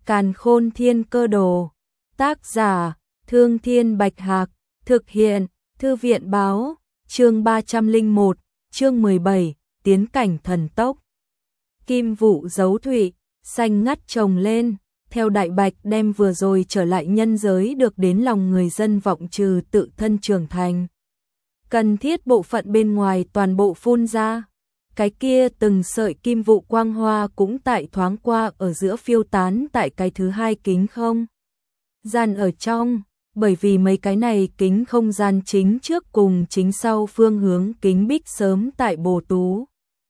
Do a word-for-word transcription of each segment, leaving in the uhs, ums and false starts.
Càn Khôn Thiên Cơ Đồ. Tác giả: Thương Thiên Bạch Hạc. Thực hiện: Thư viện Báo. Chương ba trăm lẻ một, chương mười bảy, tiến cảnh thần tốc. Kim vụ dấu thụy, xanh ngắt trồng lên, theo Đại Bạch đem vừa rồi trở lại nhân giới được đến lòng người dân vọng trừ tự thân trưởng thành. Cần thiết bộ phận bên ngoài toàn bộ phun ra. Cái kia từng sợi kim vụ quang hoa cũng tại thoáng qua ở giữa phiêu tán tại cái thứ hai kính không gian ở trong, bởi vì mấy cái này kính không gian chính trước cùng chính sau phương hướng kính bích sớm tại Bồ Tú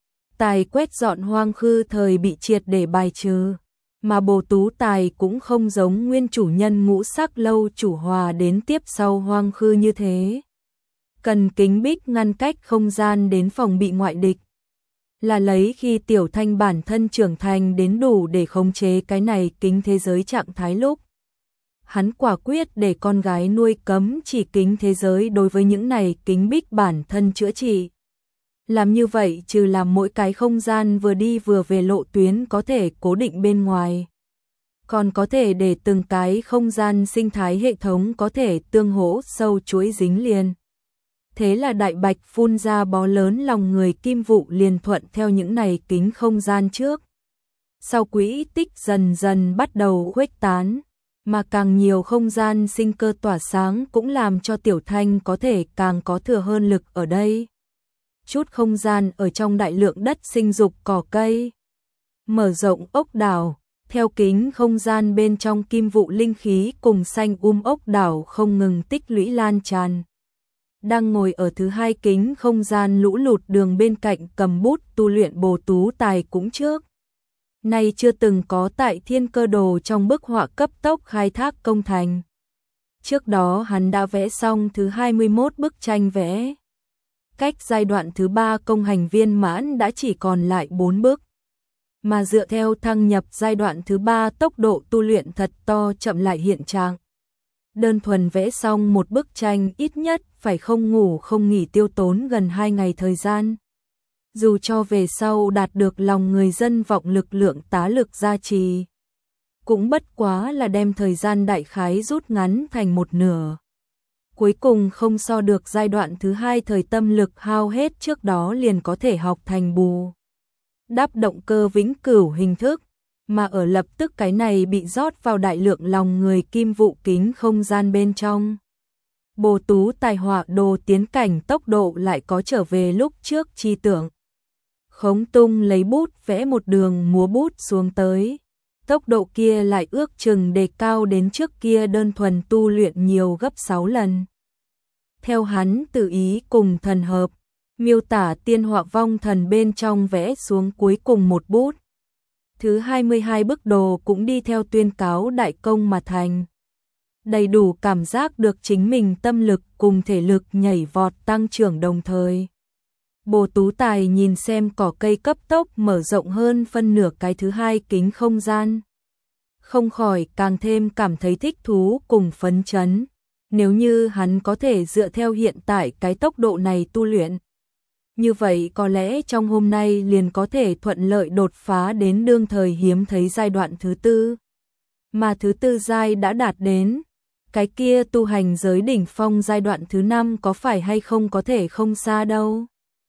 Tài quét dọn hoang khư thời bị triệt để bài trừ, mà Bồ Tú Tài cũng không giống nguyên chủ nhân ngũ sắc lâu chủ hòa đến tiếp sau hoang khư như thế. Cần kính bích ngăn cách không gian đến phòng bị ngoại địch. Là lấy khi Tiểu Thanh bản thân trưởng thành đến đủ để khống chế cái này kính thế giới trạng thái lúc. Hắn quả quyết để con gái nuôi cấm chỉ kính thế giới đối với những này kính bích bản thân chữa trị. Làm như vậy trừ làm mỗi cái không gian vừa đi vừa về lộ tuyến có thể cố định bên ngoài. Còn có thể để từng cái không gian sinh thái hệ thống có thể tương hỗ sâu chuỗi dính liền. Thế là Đại Bạch phun ra bó lớn lòng người kim vụ liền thuận theo những này kính không gian trước. Sau quỹ tích dần dần bắt đầu khuếch tán, mà càng nhiều không gian sinh cơ tỏa sáng cũng làm cho Tiểu Thanh có thể càng có thừa hơn lực ở đây. Chút không gian ở trong đại lượng đất sinh dục cỏ cây. Mở rộng ốc đảo, theo kính không gian bên trong kim vụ linh khí cùng xanh um ốc đảo không ngừng tích lũy lan tràn. Đang ngồi ở thứ hai kính không gian lũ lụt đường bên cạnh cầm bút tu luyện Bồ Tú Tài cũng trước. Nay chưa từng có tại Thiên Cơ Đồ trong bức họa cấp tốc khai thác công thành. Trước đó hắn đã vẽ xong thứ hai mươi mốt bức tranh vẽ. Cách giai đoạn thứ ba công hành viên mãn đã chỉ còn lại bốn bước. Mà dựa theo thăng nhập giai đoạn thứ ba tốc độ tu luyện thật to chậm lại hiện trạng. Đơn thuần vẽ xong một bức tranh ít nhất phải không ngủ không nghỉ tiêu tốn gần hai ngày thời gian. Dù cho về sau đạt được lòng người dân vọng lực lượng tá lực gia trì, cũng bất quá là đem thời gian đại khái rút ngắn thành một nửa. Cuối cùng không so được giai đoạn thứ hai thời tâm lực hao hết trước đó liền có thể học thành bù đắp động cơ vĩnh cửu hình thức, mà ở lập tức cái này bị rót vào đại lượng lòng người kim vụ kính không gian bên trong. Bồ Tú Tài họa đồ tiến cảnh tốc độ lại có trở về lúc trước chi tưởng. Khống tung lấy bút vẽ một đường múa bút xuống tới. Tốc độ kia lại ước chừng đề cao đến trước kia đơn thuần tu luyện nhiều gấp sáu lần. Theo hắn tự ý cùng thần hợp, miêu tả tiên họa vong thần bên trong vẽ xuống cuối cùng một bút. Thứ hai mươi hai bức đồ cũng đi theo tuyên cáo đại công mà thành. Đầy đủ cảm giác được chính mình tâm lực cùng thể lực nhảy vọt tăng trưởng đồng thời. Bồ Tú Tài nhìn xem cỏ cây cấp tốc mở rộng hơn phân nửa cái thứ hai kính không gian. Không khỏi càng thêm cảm thấy thích thú cùng phấn chấn. Nếu như hắn có thể dựa theo hiện tại cái tốc độ này tu luyện, như vậy có lẽ trong hôm nay liền có thể thuận lợi đột phá đến đương thời hiếm thấy giai đoạn thứ tư. Mà thứ tư giai đã đạt đến, cái kia tu hành giới đỉnh phong giai đoạn thứ năm có phải hay không có thể không xa đâu.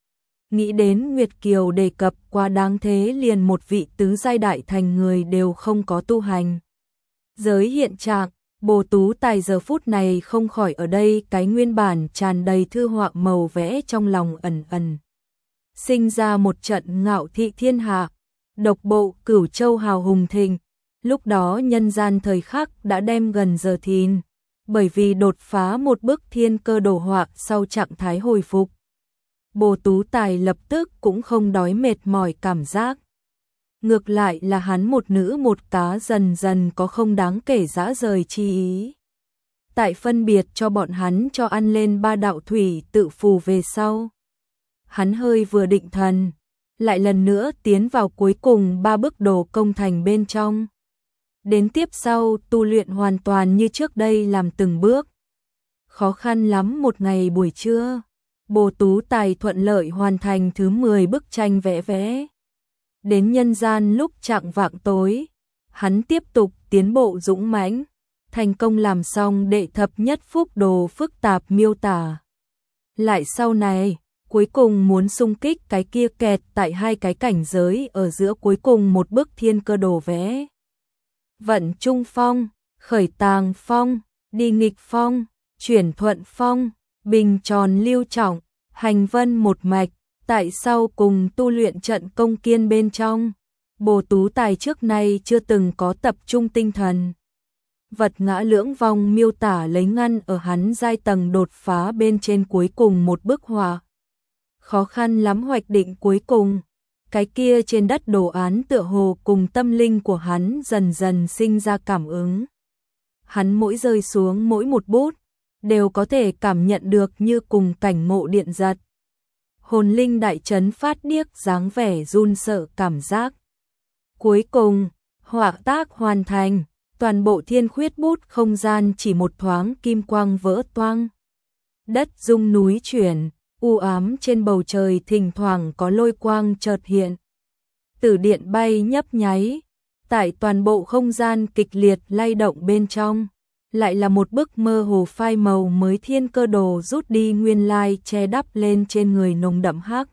Nghĩ đến Nguyệt Kiều đề cập qua đáng thế liền một vị tứ giai đại thành người đều không có tu hành. Giới hiện trạng, Bồ Tú Tài giờ phút này không khỏi ở đây cái nguyên bản tràn đầy thư họa màu vẽ trong lòng ẩn ẩn. Sinh ra một trận ngạo thị thiên hạ, độc bộ Cửu Châu hào hùng thịnh. Lúc đó nhân gian thời khắc đã đem gần giờ thìn, bởi vì đột phá một bức thiên cơ đồ họa sau trạng thái hồi phục. Bồ Tú Tài lập tức cũng không đói mệt mỏi cảm giác. Ngược lại là hắn một nữ một cá dần dần có không đáng kể dã rời chi ý. Tại phân biệt cho bọn hắn cho ăn lên ba đạo thủy tự phù về sau. Hắn hơi vừa định thần, lại lần nữa tiến vào cuối cùng ba bức đồ công thành bên trong. Đến tiếp sau tu luyện hoàn toàn như trước đây làm từng bước. Khó khăn lắm một ngày buổi trưa, Bồ Tú Tài thuận lợi hoàn thành thứ mười bức tranh vẽ vẽ. Đến nhân gian lúc chạng vạng tối, hắn tiếp tục tiến bộ dũng mãnh, thành công làm xong đệ thập nhất phúc đồ phức tạp miêu tả. Lại sau này, cuối cùng muốn xung kích cái kia kẹt tại hai cái cảnh giới ở giữa cuối cùng một bức thiên cơ đồ vẽ. Vận trung phong, khởi tàng phong, đi nghịch phong, chuyển thuận phong, bình tròn lưu trọng, hành vân một mạch, tại sau cùng tu luyện trận công kiên bên trong. Bồ Tú Tài trước nay chưa từng có tập trung tinh thần. Vật ngã lưỡng vong miêu tả lấy ngăn ở hắn giai tầng đột phá bên trên cuối cùng một bức họa. Khó khăn lắm hoạch định cuối cùng, cái kia trên đất đồ án tựa hồ cùng tâm linh của hắn dần dần sinh ra cảm ứng. Hắn mỗi rơi xuống mỗi một bút, đều có thể cảm nhận được như cùng cảnh ngộ điện giật. Hồn linh đại chấn phát điếc dáng vẻ run sợ cảm giác. Cuối cùng, họa tác hoàn thành, toàn bộ thiên khuyết bút không gian chỉ một thoáng kim quang vỡ toang. Đất rung núi chuyển, u ám trên bầu trời thỉnh thoảng có lôi quang chợt hiện. Tử điện bay nhấp nháy, tại toàn bộ không gian kịch liệt lay động bên trong, lại là một bức mơ hồ phai màu mới thiên cơ đồ rút đi nguyên lai che đắp lên trên người nồng đậm hắc.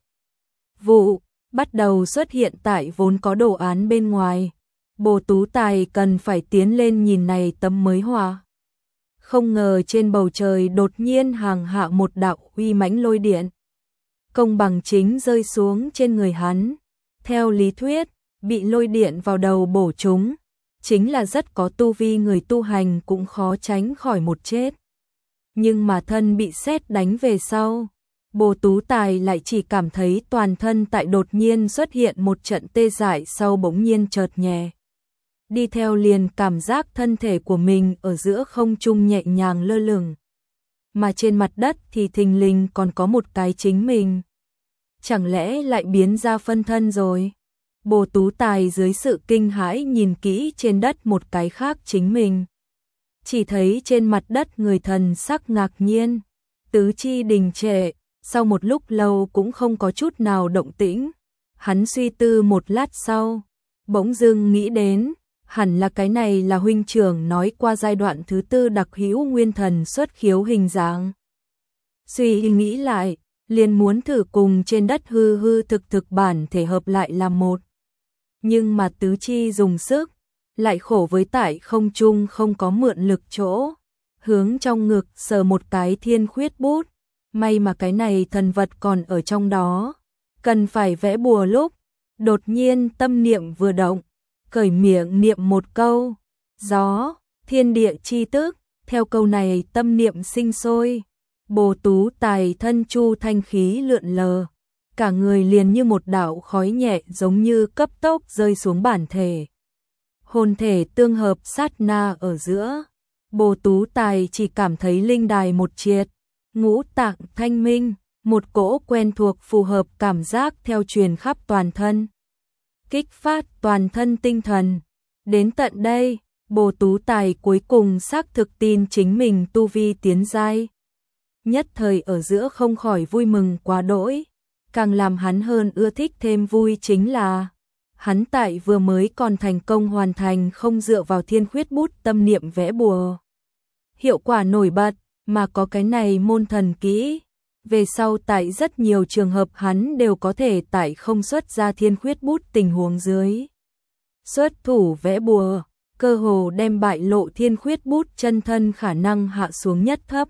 Vụ, bắt đầu xuất hiện tại vốn có đồ án bên ngoài. Bồ Tú Tài cần phải tiến lên nhìn này tấm mới họa. Không ngờ trên bầu trời đột nhiên hàng hạ một đạo uy mãnh lôi điện. Công bằng chính rơi xuống trên người hắn. Theo lý thuyết, bị lôi điện vào đầu bổ chúng, chính là rất có tu vi người tu hành cũng khó tránh khỏi một chết. Nhưng mà thân bị sét đánh về sau, Bồ Tú Tài lại chỉ cảm thấy toàn thân tại đột nhiên xuất hiện một trận tê dại sau bỗng nhiên chợt nhẹ. Đi theo liền cảm giác thân thể của mình ở giữa không trung nhẹ nhàng lơ lửng. Mà trên mặt đất thì thình lình còn có một cái chính mình. Chẳng lẽ lại biến ra phân thân rồi? Bồ Tú Tài dưới sự kinh hãi nhìn kỹ trên đất một cái khác chính mình. Chỉ thấy trên mặt đất người thần sắc ngạc nhiên, tứ chi đình trệ, sau một lúc lâu cũng không có chút nào động tĩnh. Hắn suy tư một lát sau, bỗng dưng nghĩ đến, hẳn là cái này là huynh trưởng nói qua giai đoạn thứ tư đặc hữu nguyên thần xuất khiếu hình dáng. Suy nghĩ lại, liền muốn thử cùng trên đất hư hư thực thực bản thể hợp lại làm một. Nhưng mà tứ chi dùng sức, lại khổ với tại không trung không có mượn lực chỗ. Hướng trong ngực sờ một cái thiên khuyết bút, may mà cái này thần vật còn ở trong đó. Cần phải vẽ bùa lúc, đột nhiên tâm niệm vừa động, cởi miệng niệm một câu, gió, thiên địa chi tức, theo câu này tâm niệm sinh sôi. Bồ Tú Tài thân chu thanh khí lượn lờ, cả người liền như một đạo khói nhẹ giống như cấp tốc rơi xuống bản thể. Hồn thể tương hợp sát na ở giữa, Bồ Tú Tài chỉ cảm thấy linh đài một triệt, ngũ tạng thanh minh, một cỗ quen thuộc phù hợp cảm giác theo truyền khắp toàn thân. Kích phát toàn thân tinh thần. Đến tận đây, Bồ Tú Tài cuối cùng xác thực tin chính mình tu vi tiến giai. Nhất thời ở giữa không khỏi vui mừng quá đỗi, càng làm hắn hơn ưa thích thêm vui chính là hắn tại vừa mới còn thành công hoàn thành không dựa vào thiên khuyết bút tâm niệm vẽ bùa. Hiệu quả nổi bật, mà có cái này môn thần kỹ. Về sau tại rất nhiều trường hợp hắn đều có thể tại không xuất ra thiên khuyết bút tình huống dưới. Xuất thủ vẽ bùa, cơ hồ đem bại lộ thiên khuyết bút chân thân khả năng hạ xuống nhất thấp.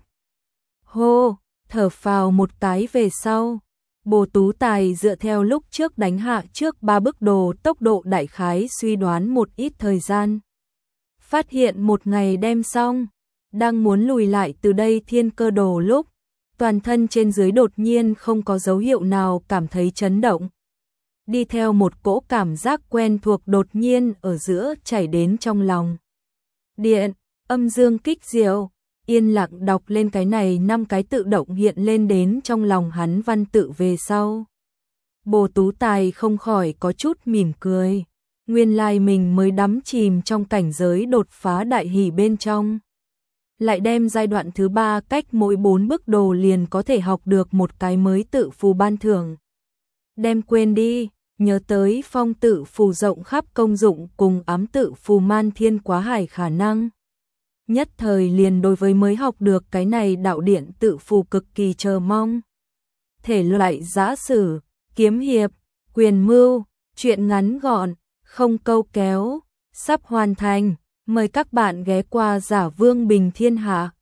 Hô, thở phào một cái về sau. Bồ Tú Tài dựa theo lúc trước đánh hạ trước ba bức đồ tốc độ đại khái suy đoán một ít thời gian. Phát hiện một ngày đem xong, đang muốn lùi lại từ đây thiên cơ đồ lúc, toàn thân trên dưới đột nhiên không có dấu hiệu nào cảm thấy chấn động. Đi theo một cỗ cảm giác quen thuộc đột nhiên ở giữa chảy đến trong lòng. Điện, âm dương kích diệu, yên lặng đọc lên cái này năm cái tự động hiện lên đến trong lòng hắn văn tự về sau. Bồ Tú Tài không khỏi có chút mỉm cười. Nguyên lai mình mới đắm chìm trong cảnh giới đột phá đại hỷ bên trong. Lại đem giai đoạn thứ ba cách mỗi bốn bức đồ liền có thể học được một cái mới tự phù ban thưởng. Đem quên đi, nhớ tới phong tự phù rộng khắp công dụng cùng ám tự phù man thiên quá hải khả năng. Nhất thời liền đối với mới học được cái này đạo điện tự phù cực kỳ chờ mong. Thể loại giã sử, kiếm hiệp, quyền mưu, truyện ngắn gọn, không câu kéo, sắp hoàn thành. Mời các bạn ghé qua Giả Vương Bình Thiên Hạ.